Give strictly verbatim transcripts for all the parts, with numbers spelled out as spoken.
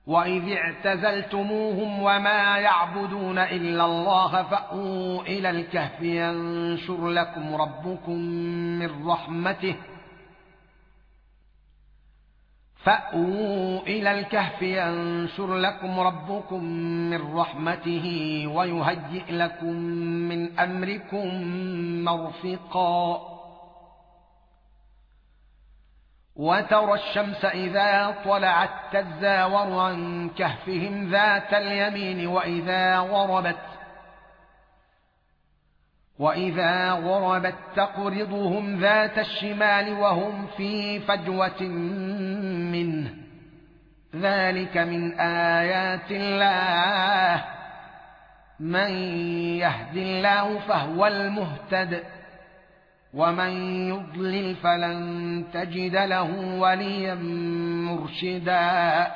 وإذ اعتزلتموهم وما يعبدون إلا الله فأووا إلى الكهف ينشر لكم ربكم من رحمته فأووا إلى الكهف ينشر لكم ربكم من رحمته ويهيئ لكم من أمركم مرفقا وترى الشمس إذا طلعت تزاور عن كهفهم ذات اليمين وإذا غربت وإذا غربت تقرضهم ذات الشمال وهم في فجوة منه ذلك من آيات الله من يهد الله فهو المهتد ومن يضلل فلن تجد له وليا مرشدا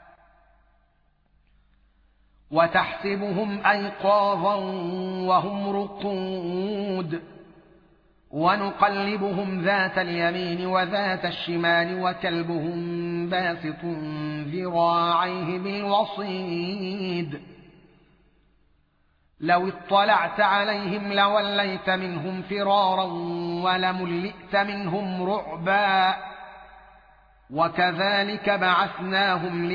وتحسبهم أيقاظا وهم رقود ونقلبهم ذات اليمين وذات الشمال وكلبهم باسط ذراعيه بالوصيد لو اطلعت عليهم لوليت منهم فرارا ولملئت منهم رعبا وكذلك بعثناهم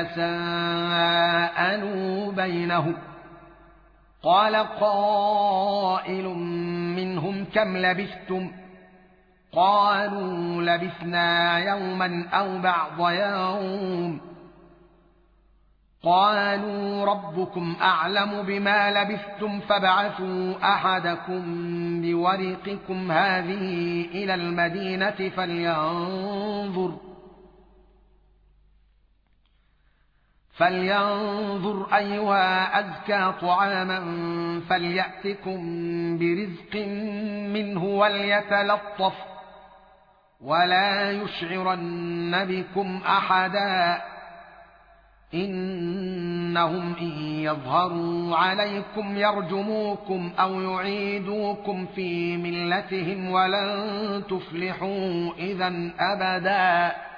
ليتساءلوا بينهم قال قائل منهم كم لبثتم قالوا لبثنا يوما أو بعض يوم قالوا ربكم أعلم بما لبثتم فابعثوا أحدكم بورقكم هذه إلى المدينة فلينظر فلينظر أيها أزكى طعاما فليأتكم برزق منه وليتلطف ولا يشعرن بكم أحدا إنهم إن يظهروا عليكم يرجموكم أو يعيدوكم في ملتهم ولن تفلحوا إذا أبدا